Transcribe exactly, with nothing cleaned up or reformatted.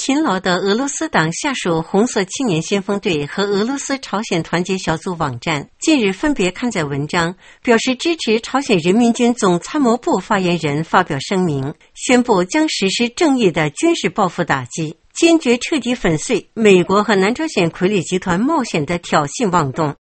勤劳的俄罗斯党下属红色青年先锋队和俄罗斯朝鲜团结小组网站近日分别刊载文章，表示支持朝鲜人民军总参谋部发言人发表声明，宣布将实施正义的军事报复打击，坚决彻底粉碎美国和南朝鲜傀儡集团冒险的挑衅妄动。